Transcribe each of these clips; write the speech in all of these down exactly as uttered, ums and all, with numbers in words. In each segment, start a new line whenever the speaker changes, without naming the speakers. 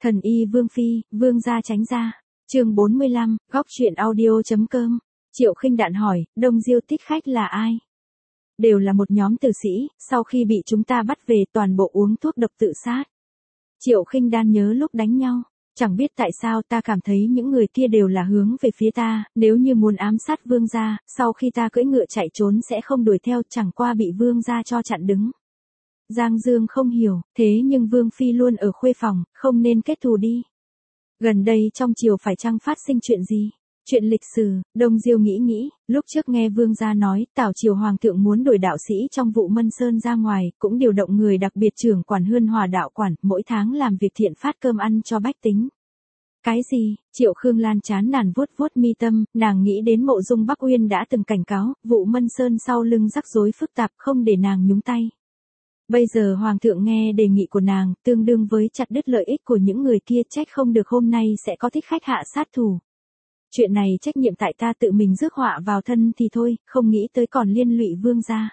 Thần y Vương Phi, Vương gia tránh ra. Chương bốn mươi lăm, góc chuyện audio.com. Triệu Khinh Đạn hỏi, Đông Diêu thích khách là ai? Đều là một nhóm tử sĩ, sau khi bị chúng ta bắt về toàn bộ uống thuốc độc tự sát. Triệu Khinh Đan nhớ lúc đánh nhau, chẳng biết tại sao ta cảm thấy những người kia đều là hướng về phía ta, nếu như muốn ám sát Vương gia, sau khi ta cưỡi ngựa chạy trốn sẽ không đuổi theo, chẳng qua bị Vương gia cho chặn đứng. Giang Dương không hiểu, thế nhưng Vương Phi luôn ở khuê phòng, không nên kết thù đi. Gần đây trong triều phải chăng phát sinh chuyện gì? Chuyện lịch sử, Đông Diêu nghĩ nghĩ, lúc trước nghe Vương gia nói, Tào triều hoàng thượng muốn đuổi đạo sĩ trong vụ Mân Sơn ra ngoài, cũng điều động người đặc biệt trưởng quản Hươn Hòa đạo quản, mỗi tháng làm việc thiện phát cơm ăn cho bách tính. Cái gì? Triệu Khương Lan chán nản vuốt vuốt mi tâm, nàng nghĩ đến Mộ Dung Bắc Uyên đã từng cảnh cáo, vụ Mân Sơn sau lưng rắc rối phức tạp không để nàng nhúng tay. Bây giờ Hoàng thượng nghe đề nghị của nàng, tương đương với chặt đứt lợi ích của những người kia, trách không được hôm nay sẽ có thích khách hạ sát thủ. Chuyện này trách nhiệm tại ta tự mình rước họa vào thân thì thôi, không nghĩ tới còn liên lụy Vương gia.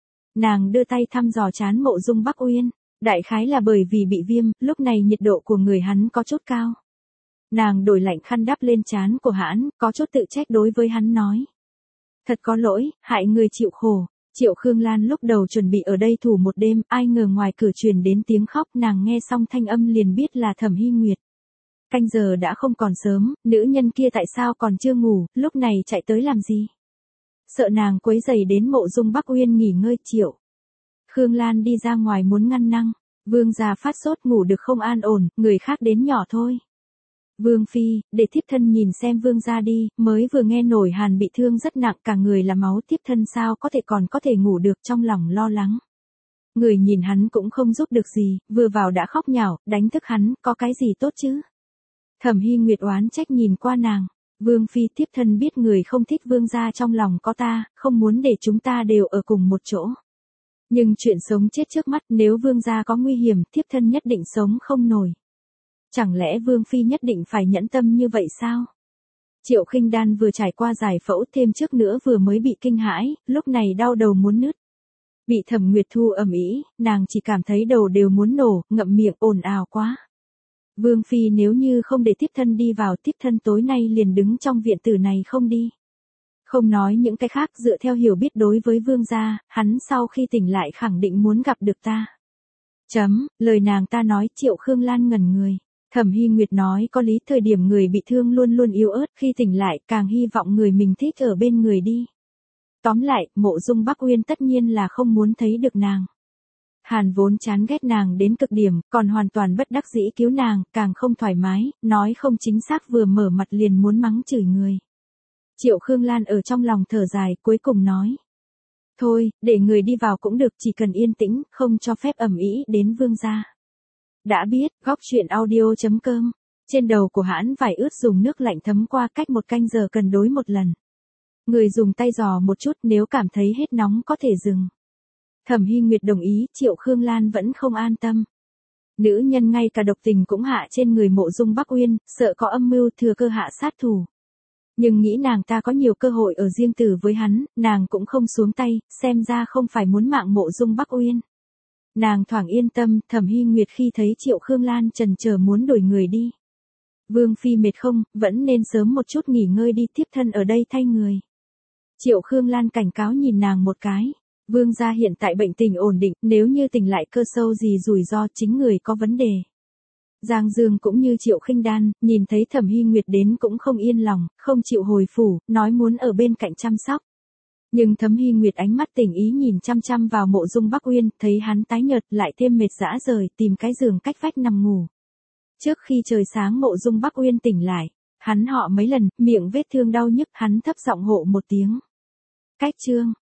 Nàng đưa tay thăm dò trán Mộ Dung Bắc Uyên, đại khái là bởi vì bị viêm, lúc này nhiệt độ của người hắn có chút cao. Nàng đổi lạnh khăn đắp lên trán của hắn, có chút tự trách đối với hắn nói. Thật có lỗi, hại người chịu khổ. Triệu Khương Lan lúc đầu chuẩn bị ở đây thủ một đêm, ai ngờ ngoài cửa truyền đến tiếng khóc, nàng nghe xong thanh âm liền biết là Thẩm Hy Nguyệt. Canh giờ đã không còn sớm, nữ nhân kia tại sao còn chưa ngủ, lúc này chạy tới làm gì? Sợ nàng quấy rầy đến Mộ Dung Bắc Uyên nghỉ ngơi. Triệu Khương Lan đi ra ngoài muốn ngăn năn, Vương gia phát sốt ngủ được không an ổn, người khác đến nhỏ thôi. Vương Phi, để thiếp thân nhìn xem Vương gia đi, mới vừa nghe nổi Hàn bị thương rất nặng, cả người là máu, thiếp thân sao có thể còn có thể ngủ được, trong lòng lo lắng. Người nhìn hắn cũng không giúp được gì, vừa vào đã khóc nhào, đánh thức hắn, có cái gì tốt chứ? Thẩm Hy Nguyệt oán trách nhìn qua nàng, Vương Phi, thiếp thân biết người không thích Vương gia trong lòng có ta, không muốn để chúng ta đều ở cùng một chỗ. Nhưng chuyện sống chết trước mắt, nếu Vương gia có nguy hiểm, thiếp thân nhất định sống không nổi. Chẳng lẽ Vương Phi nhất định phải nhẫn tâm như vậy sao? Triệu Khinh Đan vừa trải qua giải phẫu, thêm trước nữa vừa mới bị kinh hãi, lúc này đau đầu muốn nứt. Bị Thẩm Nguyệt Thu ầm ĩ, nàng chỉ cảm thấy đầu đều muốn nổ, ngậm miệng ồn ào quá. Vương Phi, nếu như không để tiếp thân đi vào, tiếp thân tối nay liền đứng trong viện tử này không đi. Không nói những cái khác, dựa theo hiểu biết đối với Vương gia, hắn sau khi tỉnh lại khẳng định muốn gặp được ta. Chấm, lời nàng ta nói. Triệu Khương Lan ngẩn người. Thẩm Hy Nguyệt nói có lý, thời điểm người bị thương luôn luôn yếu ớt, khi tỉnh lại càng hy vọng người mình thích ở bên người đi. Tóm lại, Mộ Dung Bắc Uyên tất nhiên là không muốn thấy được nàng. Hàn vốn chán ghét nàng đến cực điểm, còn hoàn toàn bất đắc dĩ cứu nàng, càng không thoải mái, nói không chính xác vừa mở mặt liền muốn mắng chửi người. Triệu Khương Lan ở trong lòng thở dài, cuối cùng nói. Thôi, để người đi vào cũng được, chỉ cần yên tĩnh, không cho phép ầm ĩ đến Vương gia. Đã biết, góc chuyện audio.com. Trên đầu của hãn vải ướt dùng nước lạnh thấm qua, cách một canh giờ cần đối một lần. Người dùng tay giò một chút, nếu cảm thấy hết nóng có thể dừng. Thẩm Hy Nguyệt đồng ý, Triệu Khương Lan vẫn không an tâm. Nữ nhân ngay cả độc tình cũng hạ trên người Mộ Dung Bắc Uyên, sợ có âm mưu thừa cơ hạ sát thủ. Nhưng nghĩ nàng ta có nhiều cơ hội ở riêng tử với hắn, nàng cũng không xuống tay, xem ra không phải muốn mạng Mộ Dung Bắc Uyên. Nàng thoảng yên tâm. Thẩm Hy Nguyệt khi thấy Triệu Khương Lan chần chờ muốn đuổi người đi. Vương Phi mệt không, vẫn nên sớm một chút nghỉ ngơi đi, tiếp thân ở đây thay người. Triệu Khương Lan cảnh cáo nhìn nàng một cái. Vương gia hiện tại bệnh tình ổn định, nếu như tỉnh lại cơ sâu gì rủi ro, chính người có vấn đề. Giang Dương cũng như Triệu Khinh Đan, nhìn thấy Thẩm Hy Nguyệt đến cũng không yên lòng, không chịu hồi phủ, nói muốn ở bên cạnh chăm sóc. Nhưng Thẩm Hy Nguyệt ánh mắt tình ý nhìn chăm chăm vào Mộ Dung Bắc Uyên, thấy hắn tái nhợt lại thêm mệt rã rời, tìm cái giường cách vách nằm ngủ. Trước khi trời sáng Mộ Dung Bắc Uyên tỉnh lại, hắn họ mấy lần, miệng vết thương đau nhức, hắn thấp giọng hộ một tiếng. Cách chương.